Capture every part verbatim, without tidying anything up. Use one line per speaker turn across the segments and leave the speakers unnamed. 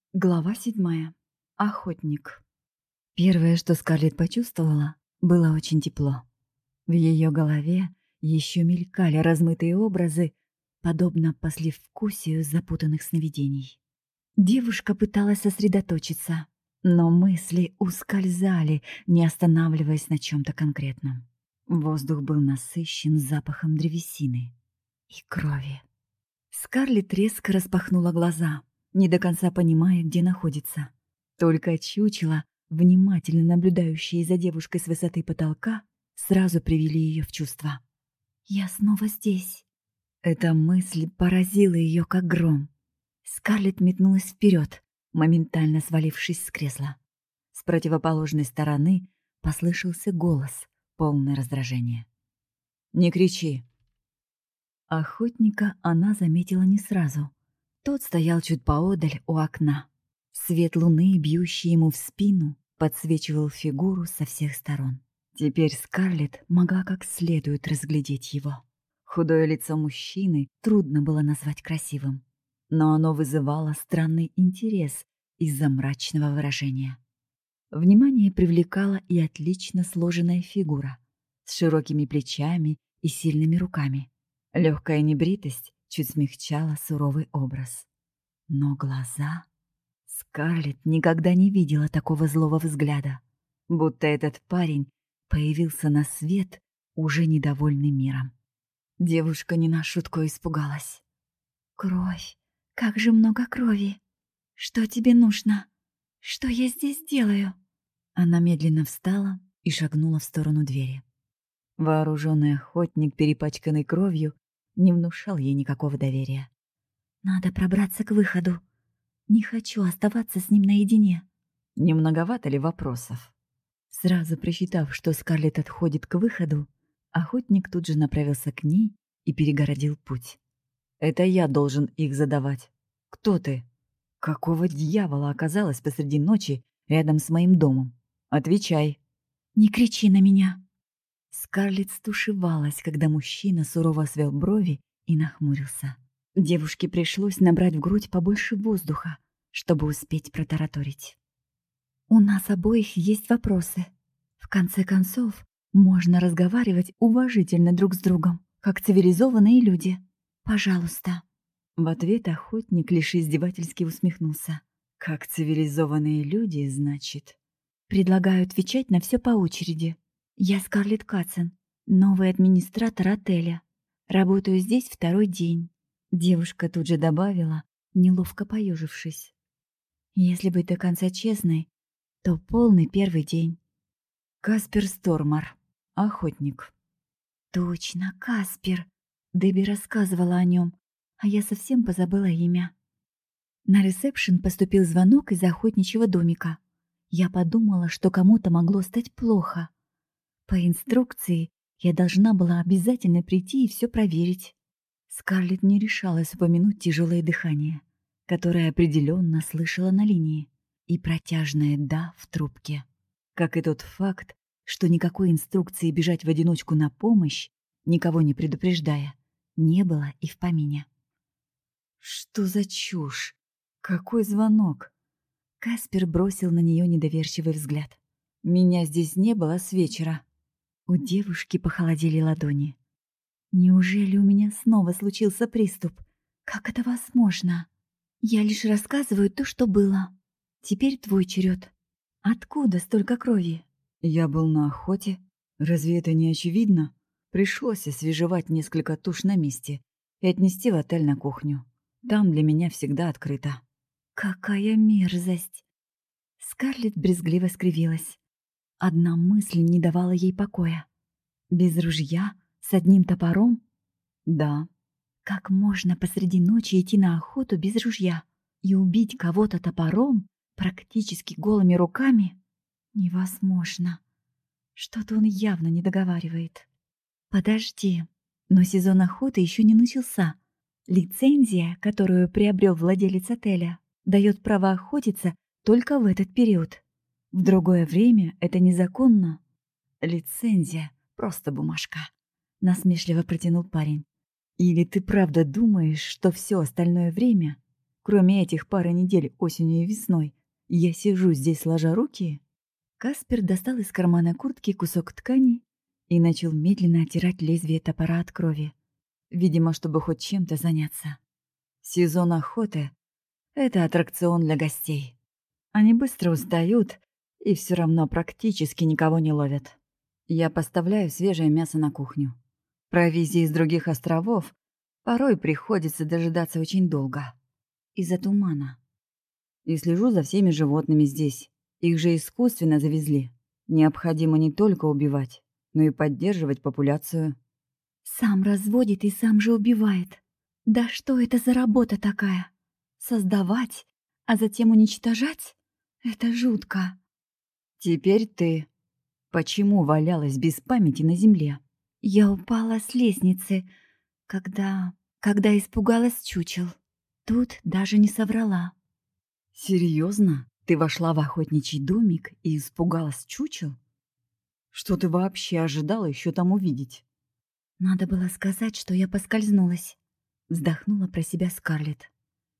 Глава седьмая. Охотник. Первое, что Скарлетт почувствовала, было очень тепло. В ее голове еще мелькали размытые образы, подобно послевкусию запутанных сновидений. Девушка пыталась сосредоточиться, но мысли ускользали, не останавливаясь на чем-то конкретном. Воздух был насыщен запахом древесины и крови. Скарлетт резко распахнула глаза, не до конца понимая, где находится. Только чучело, внимательно наблюдающее за девушкой с высоты потолка, сразу привели ее в чувство. «Я снова здесь». Эта мысль поразила ее, как гром. Скарлетт метнулась вперед, моментально свалившись с кресла. С противоположной стороны послышался голос, полный раздражения. «Не кричи!» Охотника она заметила не сразу. Тот стоял чуть поодаль у окна. Свет луны, бьющий ему в спину, подсвечивал фигуру со всех сторон. Теперь Скарлетт могла как следует разглядеть его. Худое лицо мужчины трудно было назвать красивым, но оно вызывало странный интерес из-за мрачного выражения. Внимание привлекала и отлично сложенная фигура с широкими плечами и сильными руками. Легкая небритость чуть смягчала суровый образ. Но глаза... Скарлетт никогда не видела такого злого взгляда, будто этот парень появился на свет, уже недовольный миром. Девушка не на шутку испугалась. «Кровь! Как же много крови! Что тебе нужно? Что я здесь делаю?» Она медленно встала и шагнула в сторону двери. Вооруженный охотник, перепачканный кровью, не внушал ей никакого доверия. «Надо пробраться к выходу. Не хочу оставаться с ним наедине». Не многовато ли вопросов? Сразу просчитав, что Скарлетт отходит к выходу, охотник тут же направился к ней и перегородил путь. «Это я должен их задавать. Кто ты? Какого дьявола оказалась посреди ночи рядом с моим домом? Отвечай!» «Не кричи на меня!» Скарлетт стушевалась, когда мужчина сурово свел брови и нахмурился. Девушке пришлось набрать в грудь побольше воздуха, чтобы успеть протараторить. «У нас обоих есть вопросы. В конце концов, можно разговаривать уважительно друг с другом, как цивилизованные люди. Пожалуйста». В ответ охотник лишь издевательски усмехнулся. «Как цивилизованные люди, значит?» «Предлагаю отвечать на все по очереди. Я Скарлетт Катсон, новый администратор отеля. Работаю здесь второй день». Девушка тут же добавила, неловко поежившись. «Если быть до конца честной, то полный первый день». «Каспер Стормар, охотник». «Точно, Каспер!» Дебби рассказывала о нем, а я совсем позабыла имя. На ресепшн поступил звонок из охотничьего домика. Я подумала, что кому-то могло стать плохо. По инструкции я должна была обязательно прийти и все проверить. Скарлетт не решалась упомянуть тяжелое дыхание, которое определенно слышала на линии, и протяжное «да» в трубке. Как и тот факт, что никакой инструкции бежать в одиночку на помощь, никого не предупреждая, не было и в помине. «Что за чушь? Какой звонок?» Каспер бросил на нее недоверчивый взгляд. «Меня здесь не было с вечера». У девушки похолодели ладони. «Неужели у меня снова случился приступ? Как это возможно? Я лишь рассказываю то, что было. Теперь твой черед. Откуда столько крови?»
«Я был на охоте. Разве это не очевидно? Пришлось освежевать несколько туш на месте и отнести в отель на кухню. Там для меня всегда открыто».
«Какая мерзость!» Скарлетт брезгливо скривилась. Одна мысль не давала ей покоя. Без ружья? С одним топором?
«Да».
Как можно посреди ночи идти на охоту без ружья и убить кого-то топором, практически голыми руками? Невозможно. Что-то он явно не договаривает. Подожди, но сезон охоты еще не начался. Лицензия, которую приобрел владелец отеля, дает право охотиться только в этот период. В другое время это незаконно.
«Лицензия — просто бумажка»,
— насмешливо протянул парень.
«Или ты правда думаешь, что все остальное время, кроме этих пары недель осенью и весной, я сижу здесь сложа руки?» Каспер достал из кармана куртки кусок ткани и начал медленно оттирать лезвие топора от крови, видимо, чтобы хоть чем-то заняться. Сезон охоты — это аттракцион для гостей. Они быстро устают и все равно практически никого не ловят. Я поставляю свежее мясо на кухню. Провизии из других островов порой приходится дожидаться очень долго. Из-за тумана. И слежу за всеми животными здесь. Их же искусственно завезли. Необходимо не только убивать, но и поддерживать популяцию.
Сам разводит и сам же убивает. Да что это за работа такая? Создавать, а затем уничтожать? Это жутко.
Теперь ты. Почему валялась без памяти на земле?
Я упала с лестницы, когда... когда испугалась чучел. Тут даже не соврала.
Серьезно? Ты вошла в охотничий домик и испугалась чучел? Что ты вообще ожидала еще там увидеть?
Надо было сказать, что я поскользнулась. Вздохнула про себя Скарлетт.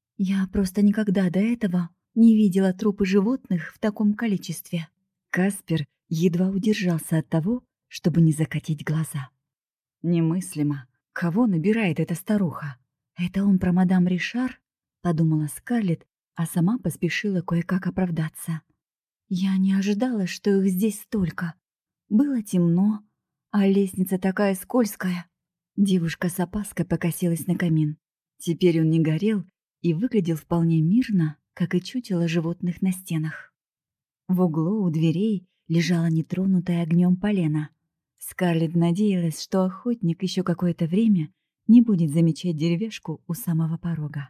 Я просто никогда до этого не видела трупы животных в таком количестве.
Каспер едва удержался от того, чтобы не закатить глаза. Немыслимо. Кого набирает эта старуха?
Это он про мадам Ришар? Подумала Скарлетт, а сама поспешила кое-как оправдаться. Я не ожидала, что их здесь столько. Было темно, а лестница такая скользкая. Девушка с опаской покосилась на камин. Теперь он не горел и выглядел вполне мирно, как и чучело животных на стенах. В углу у дверей лежала нетронутая огнем полено. Скарлетт надеялась, что охотник еще какое-то время не будет замечать деревяшку у самого порога.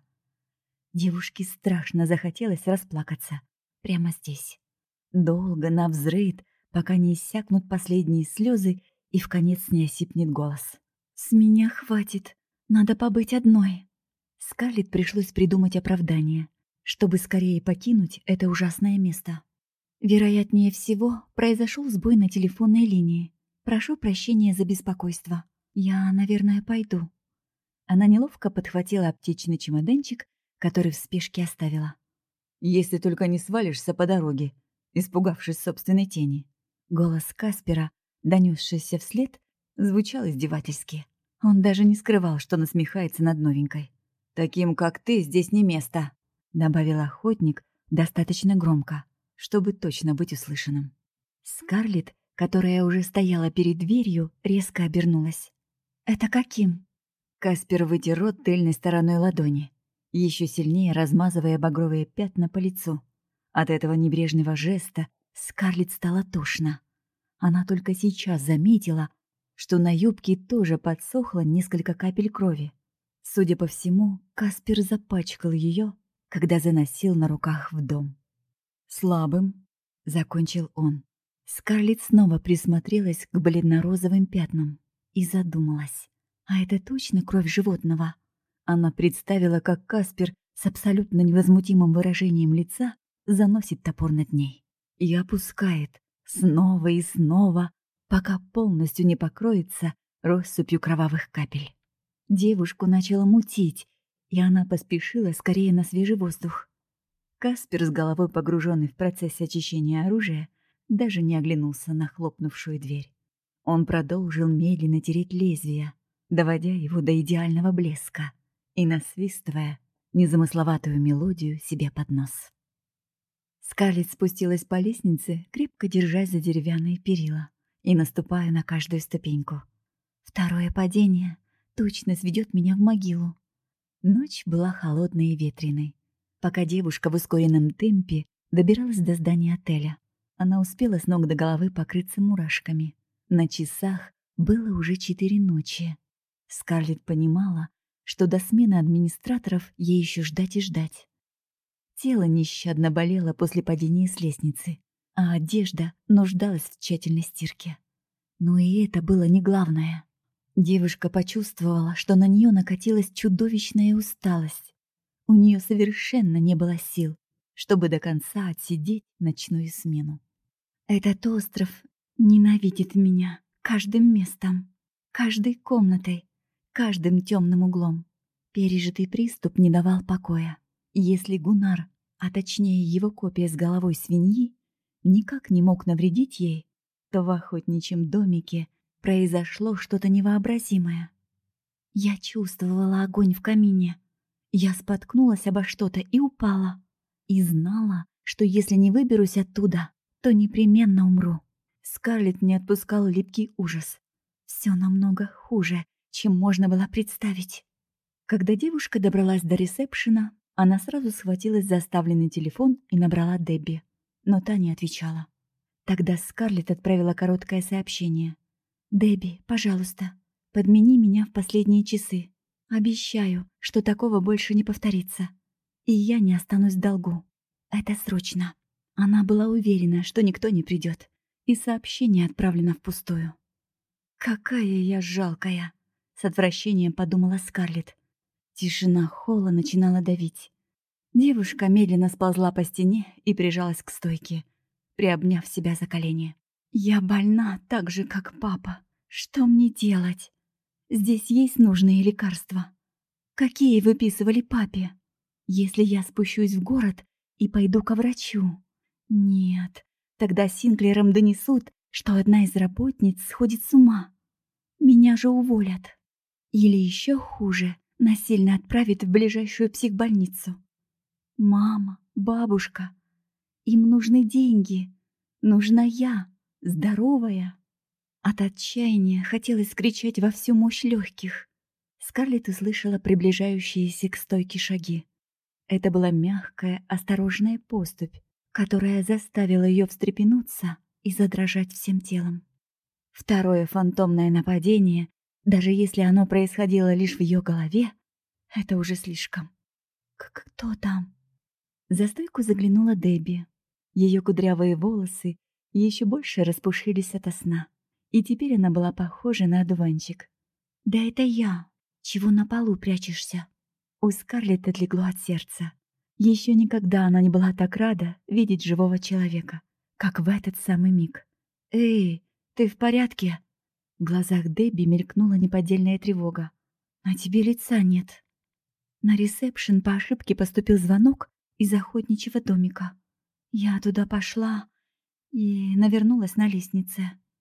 Девушке страшно захотелось расплакаться прямо здесь. Долго навзрыд, пока не иссякнут последние слезы и вконец не осипнет голос. «С меня хватит, надо побыть одной». Скарлетт пришлось придумать оправдание, чтобы скорее покинуть это ужасное место. Вероятнее всего, произошел сбой на телефонной линии. Прошу прощения за беспокойство. Я, наверное, пойду. Она неловко подхватила аптечный чемоданчик, который в спешке оставила.
«Если только не свалишься по дороге, испугавшись собственной тени».
Голос Каспера, донесшийся вслед, звучал издевательски. Он даже не скрывал, что насмехается над новенькой.
«Таким, как ты, здесь не место»,
— добавил охотник достаточно громко, чтобы точно быть услышанным. Скарлетт, которая уже стояла перед дверью, резко обернулась. «Это каким?»
Каспер вытер рот тыльной стороной ладони, еще сильнее размазывая багровые пятна по лицу. От этого небрежного жеста Скарлетт стало тошно. Она только сейчас заметила, что на юбке тоже подсохло несколько капель крови. Судя по всему, Каспер запачкал ее, когда заносил на руках в дом. «Слабым»,
— закончил он. Скарлетт снова присмотрелась к бледно-розовым пятнам и задумалась. А это точно кровь животного? Она представила, как Каспер с абсолютно невозмутимым выражением лица заносит топор над ней и опускает снова и снова, пока полностью не покроется россыпью кровавых капель. Девушку начало мутить, и она поспешила скорее на свежий воздух. Каспер, с головой погруженный в процесс очищения оружия, даже не оглянулся на хлопнувшую дверь. Он продолжил медленно тереть лезвие, доводя его до идеального блеска и насвистывая незамысловатую мелодию себе под нос. Скарлетт спустилась по лестнице, крепко держась за деревянные перила и наступая на каждую ступеньку. Второе падение точно сведет меня в могилу. Ночь была холодной и ветреной. Пока девушка в ускоренном темпе добиралась до здания отеля, она успела с ног до головы покрыться мурашками. На часах было уже четыре ночи. Скарлетт понимала, что до смены администраторов ей еще ждать и ждать. Тело нещадно болело после падения с лестницы, а одежда нуждалась в тщательной стирке. Но и это было не главное. Девушка почувствовала, что на нее накатилась чудовищная усталость. У нее совершенно не было сил, чтобы до конца отсидеть ночную смену. Этот остров ненавидит меня каждым местом, каждой комнатой, каждым темным углом. Пережитый приступ не давал покоя. Если Гуннар, а точнее его копия с головой свиньи, никак не мог навредить ей, то в охотничьем домике произошло что-то невообразимое. Я чувствовала огонь в камине. Я споткнулась обо что-то и упала. И знала, что если не выберусь оттуда, то непременно умру. Скарлетт не отпускал липкий ужас. Все намного хуже, чем можно было представить. Когда девушка добралась до ресепшена, она сразу схватилась за оставленный телефон и набрала Дебби, но та не отвечала. Тогда Скарлетт отправила короткое сообщение. «Дебби, пожалуйста, подмени меня в последние часы. Обещаю, что такого больше не повторится. И я не останусь в долгу. Это срочно». Она была уверена, что никто не придет, и сообщение отправлено впустую. «Какая я жалкая!» — с отвращением подумала Скарлетт. Тишина холла начинала давить. Девушка медленно сползла по стене и прижалась к стойке, приобняв себя за колени. «Я больна так же, как папа. Что мне делать? Здесь есть нужные лекарства. Какие выписывали папе? Если я спущусь в город и пойду ко врачу? Нет, тогда Синклерам донесут, что одна из работниц сходит с ума. Меня же уволят. Или еще хуже, насильно отправят в ближайшую психбольницу. Мама, бабушка, им нужны деньги. Нужна я, здоровая». От отчаяния хотелось кричать во всю мощь легких. Скарлетт услышала приближающиеся к стойке шаги. Это была мягкая, осторожная поступь, которая заставила ее встрепенуться и задрожать всем телом. Второе фантомное нападение, даже если оно происходило лишь в ее голове, это уже слишком. «Кто там?» За стойку заглянула Дебби. Ее кудрявые волосы еще больше распушились ото сна, и теперь она была похожа на одуванчик. «Да это я! Чего на полу прячешься?» У Скарлетт отлегло от сердца. Еще никогда она не была так рада видеть живого человека, как в этот самый миг. «Эй, ты в порядке?» В глазах Дебби мелькнула неподдельная тревога. «На тебе лица нет». На ресепшн по ошибке поступил звонок из охотничьего домика. Я туда пошла и навернулась на лестнице.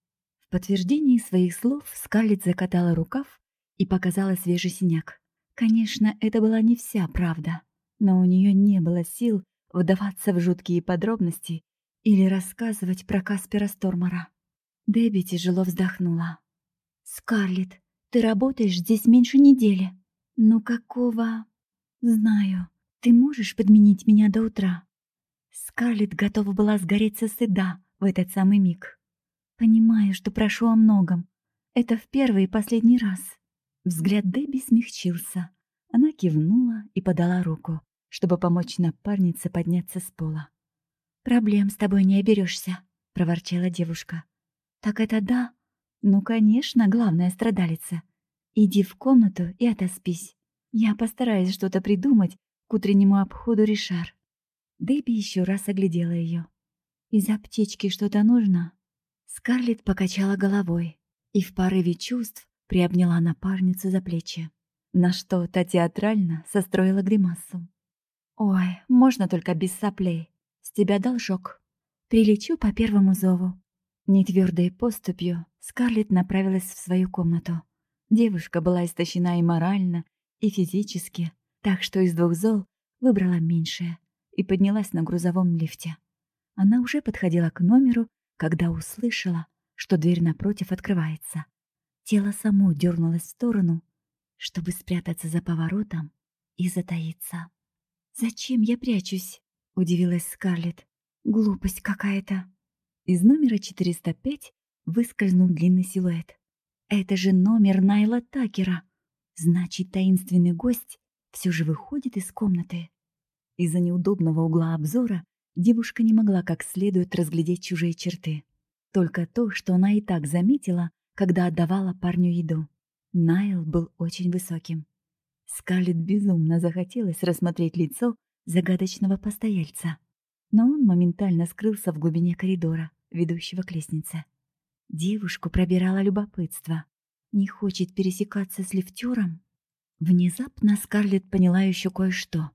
В подтверждении своих слов Скарлетт закатала рукав и показала свежий синяк. Конечно, это была не вся правда, но у нее не было сил вдаваться в жуткие подробности или рассказывать про Каспера Стормера. Дебби тяжело вздохнула. «Скарлетт, ты работаешь здесь меньше недели. Ну какого...» «Знаю, ты можешь подменить меня до утра?» Скарлетт готова была сгореть со стыда в этот самый миг. «Понимаю, что прошу о многом. Это в первый и последний раз». Взгляд Дебби смягчился. Она кивнула и подала руку, чтобы помочь напарнице подняться с пола. «Проблем с тобой не оберешься», — проворчала девушка. «Так это да? Ну, конечно, главная страдалица. Иди в комнату и отоспись. Я постараюсь что-то придумать к утреннему обходу Ришар». Дебби еще раз оглядела ее. «Из аптечки что-то нужно?» Скарлетт покачала головой и в порыве чувств приобняла напарницу за плечи, на что та театрально состроила гримасу. «Ой, можно только без соплей. С тебя должок. Прилечу по первому зову». Нетвердой поступью Скарлетт направилась в свою комнату. Девушка была истощена и морально, и физически, так что из двух зол выбрала меньшее и поднялась на грузовом лифте. Она уже подходила к номеру, когда услышала, что дверь напротив открывается. Тело само дернулось в сторону, чтобы спрятаться за поворотом и затаиться. «Зачем я прячусь?» — удивилась Скарлетт. «Глупость какая-то». Из номера четыреста пять выскользнул длинный силуэт. «Это же номер Найла Такера. Значит, таинственный гость все же выходит из комнаты». Из-за неудобного угла обзора девушка не могла как следует разглядеть чужие черты. Только то, что она и так заметила, когда отдавала парню еду. Найл был очень высоким. Скарлетт безумно захотелось рассмотреть лицо загадочного постояльца, но он моментально скрылся в глубине коридора, ведущего к лестнице. Девушку пробирало любопытство. Не хочет пересекаться с лифтером? Внезапно Скарлетт поняла еще кое-что.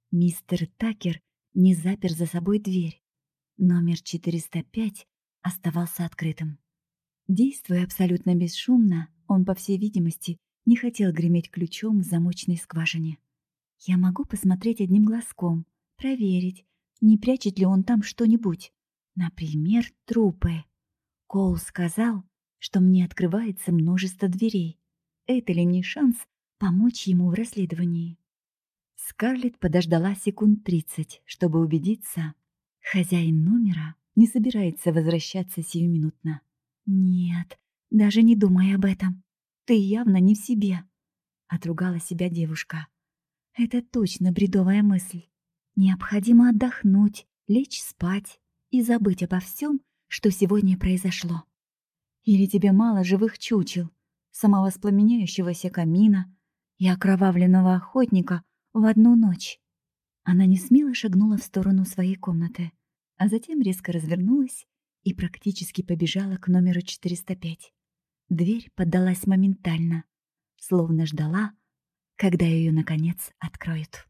Мистер Такер не запер за собой дверь. Номер четыреста пять оставался открытым. Действуя абсолютно бесшумно, он, по всей видимости, не хотел греметь ключом в замочной скважине. Я могу посмотреть одним глазком, проверить, не прячет ли он там что-нибудь. Например, трупы. Коул сказал, что мне открывается множество дверей. Это ли не шанс помочь ему в расследовании? Скарлетт подождала секунд тридцать, чтобы убедиться. Хозяин номера не собирается возвращаться сиюминутно. «Нет, даже не думай об этом. Ты явно не в себе», — отругала себя девушка. «Это точно бредовая мысль. Необходимо отдохнуть, лечь спать и забыть обо всем, что сегодня произошло. Или тебе мало живых чучел, самовоспламеняющегося камина и окровавленного охотника в одну ночь?» Она несмело шагнула в сторону своей комнаты, а затем резко развернулась и практически побежала к номеру четыреста пять. Дверь поддалась моментально, словно ждала, когда ее наконец откроют.